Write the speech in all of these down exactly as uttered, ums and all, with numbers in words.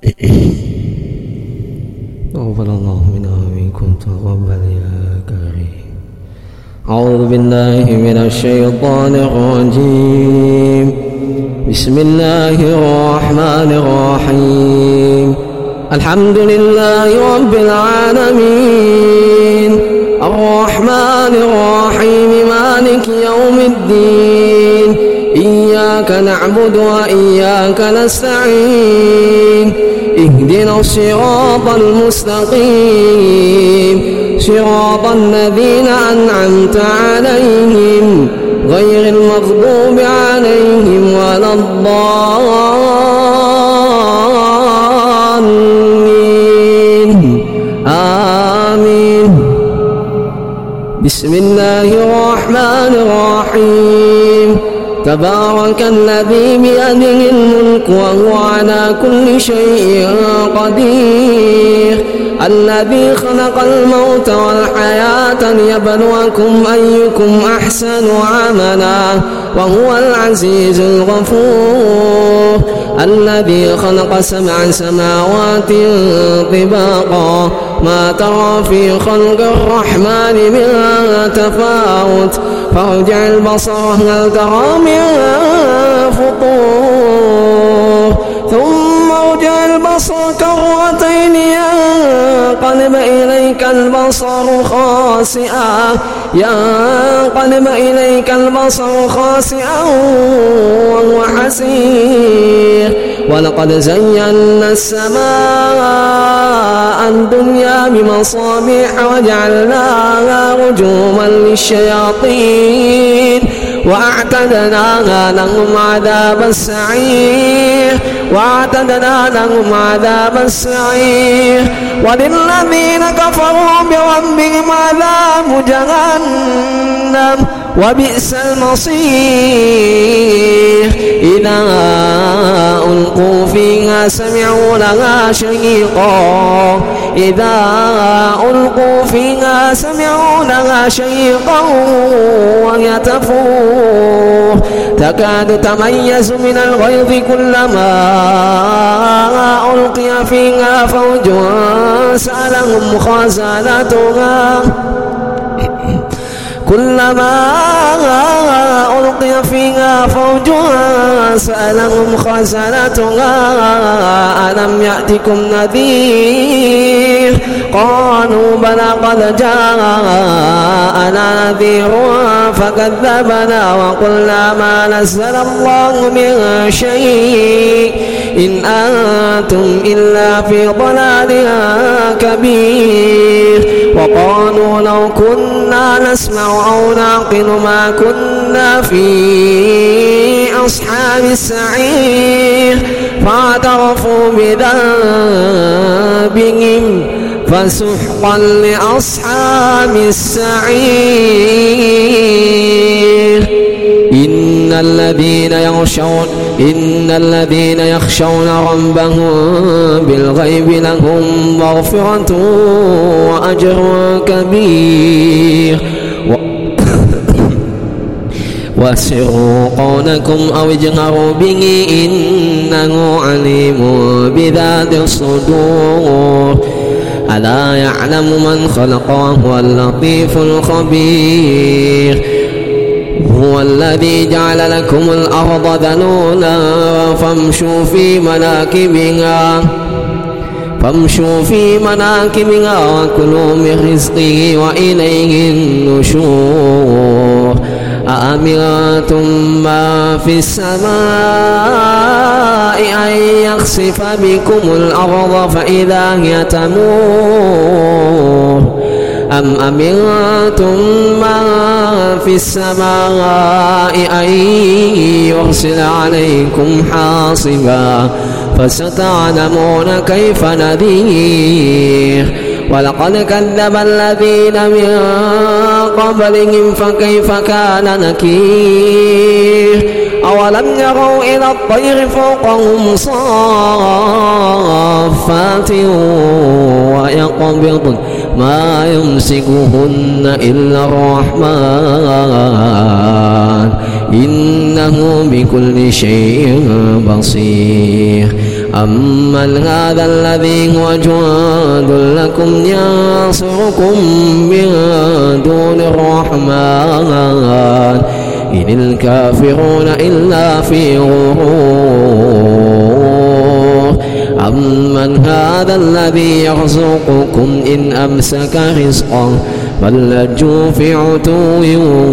تقبل الله منا ومنكم تقبل يا كريم. أعوذ بالله من الشيطان الرجيم. بسم الله الرحمن الرحيم. الحمد لله رب العالمين الرحمن الرحيم مالك يوم الدين إياك نعبد وإياك نستعين اهدنا الصراط المستقيم صراط الذين أنعمت عليهم غير المغضوب عليهم ولا الضالين آمين. بسم الله الرحمن الرحيم. تبارك الذي بيده الملك وهو على كل شيء قدير الذي خلق الموت والحياة ليبلوكم أيكم أحسن عملا وهو العزيز الغفور الذي خلق سبع سماوات طباقا ما ترى في خلق الرحمن من تفاوت فارجع البصر هل ترى من فطور ثم ارجع البصر كرتين ينقلب إليك البصر خاسئا ينقلب إليك البصر خاسئا وهو حسير ولقد زينا السماء الدنيا بمصابيح وجعلناها رجوما للشياطين وأعتدنا لهم عذاب السعير وأعتدنا لهم عذاب السعير وللذين كفروا بربهم عذاب جهنم وبئس المصير. إذا ألقوا فيها سمعوا لها شهيقا إذا ألقوا فيها سمعوا لها شهيقا وهي تفور تكاد تميز من الغيظ كلما ألقي فيها فوج سألهم خزنتها كلما ألقي فيها فوج سألهم خزنتها ألم يأتكم نذير قالوا بلى قد جاءنا نذير فكذبنا وقلنا ما نزل الله من شيء إن أنتم إلا في ضلال كبير وقالوا لو كنا نسمع أو نعقل ما كنا في أصحاب السعير فاعترفوا بذنبهم فسحقا لأصحاب السعير. إن الذين يخشون إن الذين يخشون ربهم بالغيب لهم مغفرة وأجر كبير. وأسروا قولكم أو اجهروا به إنه عليم بذات الصدور ألا يعلم من خلق وهو اللطيف الخبير. هو الذي جعل لكم الأرض ذلولا فامشوا في مناكبها فامشوا في مناكبها وكلوا من رزقه وإليه النشور. أأمنتم من في السماء أن يخسف بكم الأرض فإذا هي تمور أم أمنتم من في السماء أن يرسل عليكم حاصبا فستعلمون كيف نذير. ولقد كذب الذين من قبلهم فكيف كان نكير. أولم يروا إلى الطير فوقهم صافات ويقبضن ما يمسكهن إلا الرحمن إنه بكل شيء بصير. أمن هذا الذي هو جند لكم ينصركم من دون الرحمن إن الكافرون إلا في غرور أمن هذا الذي يرزقكم إن أمسك رزقه بل لجوا في عتو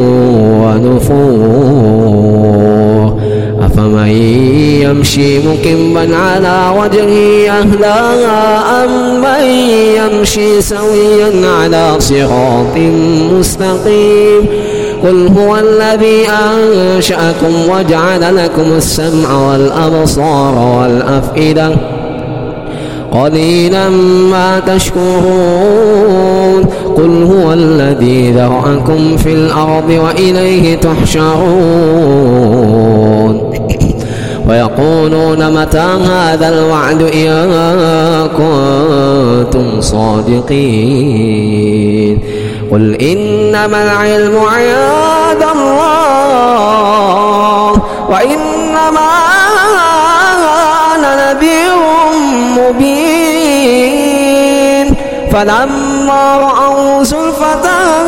ونفور أفمن يمشي مكبا على وجهه أهدى أمن يمشي سويا على صراط مستقيم قل هو الذي أنشأكم وجعل لكم السمع والأبصار والأفئدة قليلا ما تشكرون قل هو الذي ذرأكم في الأرض وإليه تحشرون ويقولون متى هذا الوعد إن كنتم صادقين قل إنما العلم عند الله وإنما أنا نذير مبين فلما رأوا زلفة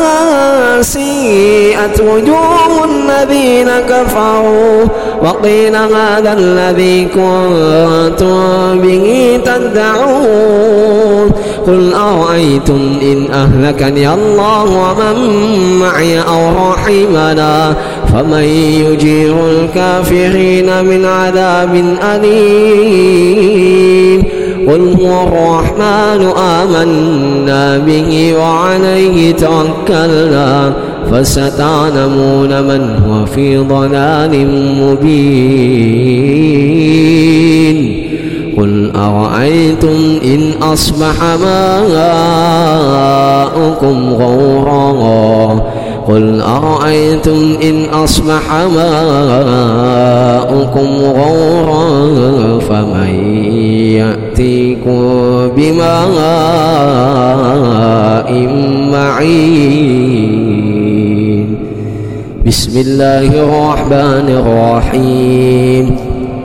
سيئت وجوه الذين كفروا وقيل هذا الذي كنتم به تدعون قل أرأيتم إن أهلكني الله ومن معي أو رحمنا فمن يجير الكافرين من عذاب أليم قل هو الرحمن آمنا به وعليه توكلنا فستعلمون من هو في ضلال مبين قل أرأيتم إن أصبح ماؤكم غورا قل أرأيتم إن أصبح ماؤكم غورا فمن يأتيكم بماء معين بسم الله الرحمن الرحيم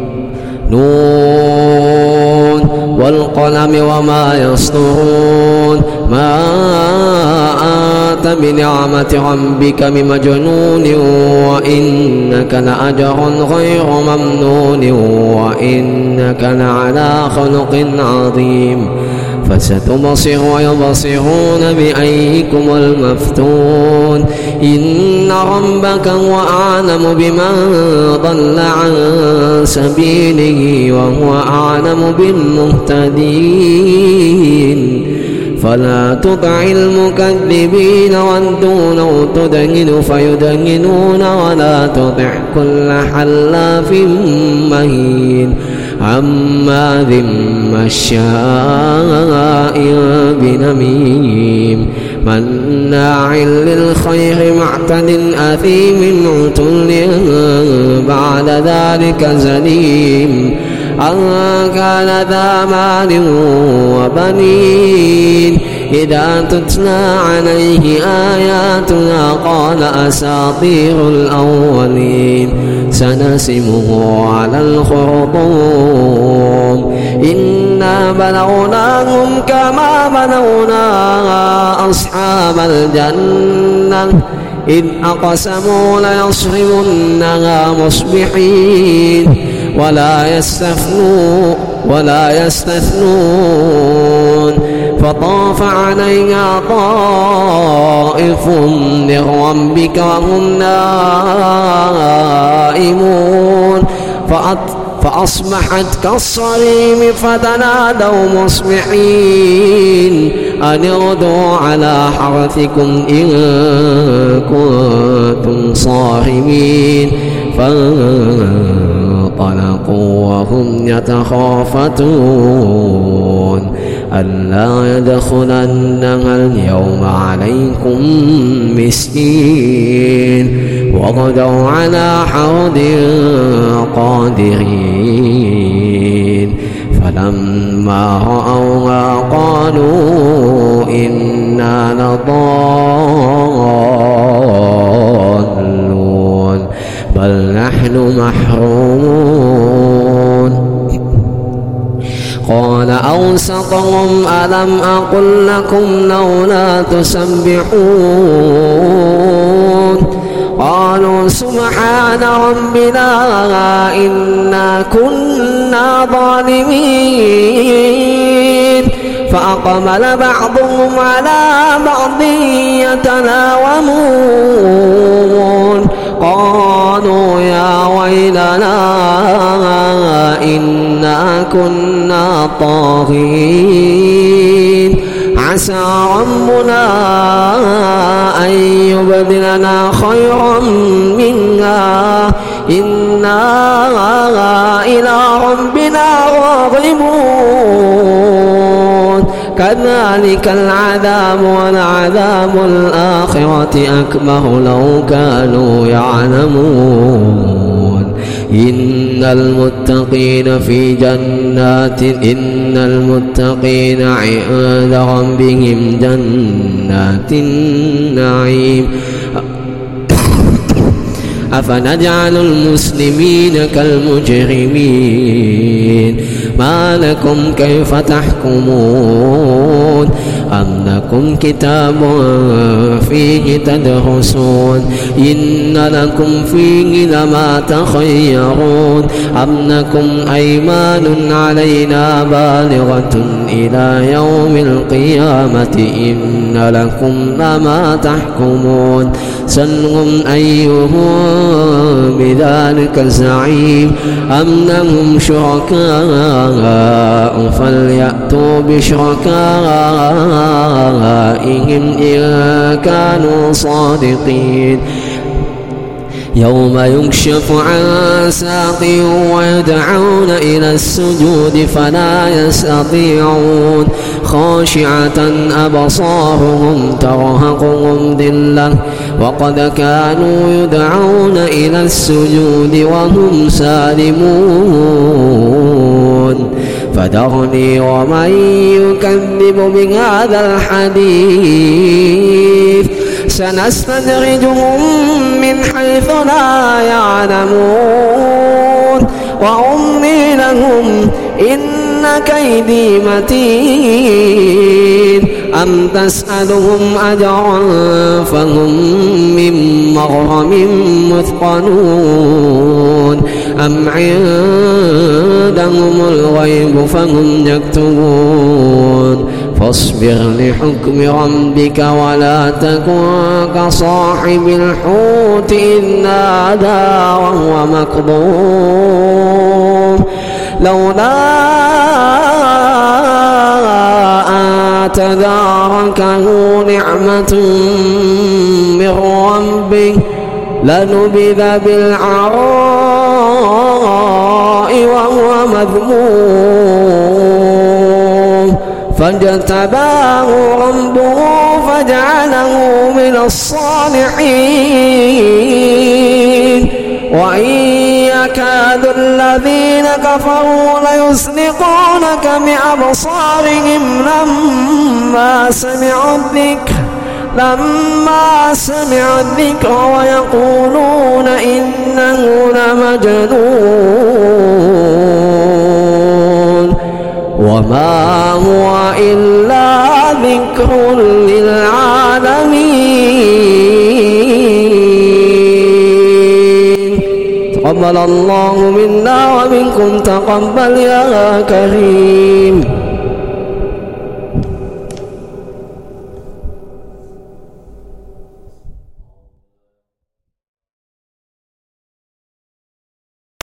نون والقلم وما يسطرون ما أنت بنعمة ربك بمجنون وإنك لأجر غير ممنون وإنك لعلى خلق عظيم فستبصر ويبصرون بأيكم المفتون إن ربك هو أعلم بمن ضل عن سبيله وهو أعلم بالمهتدين فلا تطع المكذبين ودوا لو تدهن فيدهنون ولا تطع كل حلاف مهين عماذ مشاء بنميم مناع للخير معتد أثيم عتل بعد ذلك زنيم أن كان ذا مال وبنين إذا تتلى عليه آياتنا قال أساطير الأولين سنسمه على الخرطوم إنا بلوناهم كما بلونا أصحاب الجنة إذ أقسموا ليصرمنها مصبحين ولا يستثنون ولا يستثنون فطاف عليها طائف من ربك وهم نائمون فأصبحت كالصريم فتنادوا مصبحين أن اغدوا على حرثكم إن كنتم صارمين فانطلقوا وهم يتخافتون ألا يدخلنها اليوم عليكم مسكين وغدوا على حرد قادرين فلما رأوها قالوا إنا لضالون بل نحن محرومون قال أوسطهم ألم أقل لكم لولا تسبحون قالوا سبحان ربنا إنا كنا ظالمين فأقبل بعضهم على بعض يتلاومون قالوا يا ويلنا إنا كنا طاغين عسى ربنا أن يبدلنا خيرا منها إنا إلى ربنا راغبون كذلك العذاب ولعذاب الآخرة أكبر لو كانوا يعلمون إن المتقين في جنات إن المتقين عند ربهم جنات النعيم أفنجعل المسلمين كالمجرمين ما لكم كيف تحكمون أم لكم كتاب فيه تدرسون إن لكم فيه لما تخيرون أم لكم أيمان علينا بالغة إلى يوم القيامة إن لكم لما تحكمون سلهم أيهم بذلك زعيم أم لهم شركاء فليأتوا بشركائهم إن كانوا صادقين يوم يكشف عن ساق ويدعون إلى السجود فلا يستطيعون خاشعة أبصارهم ترهقهم ذلة وقد كانوا يدعون إلى السجود وهم سالمون فذرني ومن يكذب بهذا الحديث سنستدرجهم من حيث لا يعلمون وأملي لهم إن كيدي متين أم تسألهم أجرا فهم من مغرم مثقلون أم عندهم الغيب فهم يكتبون فاصبر لحكم ربك ولا تكن كصاحب الحوت إذ نادى وهو مكظوم لولا أن تداركه نعمة من ربه لنبذ بالعراء وهو مذموم فاجتباه ربه فجعله من الصالحين وإن يكاد الذين كفروا ليزلقونك بأبصارهم لما سمعوا الذكر لما سمعوا الذكر ويقولون إنه لمجنون وما هو إلا ذكر للعالمين تقبل الله منا ومنكم تقبل يا كريم.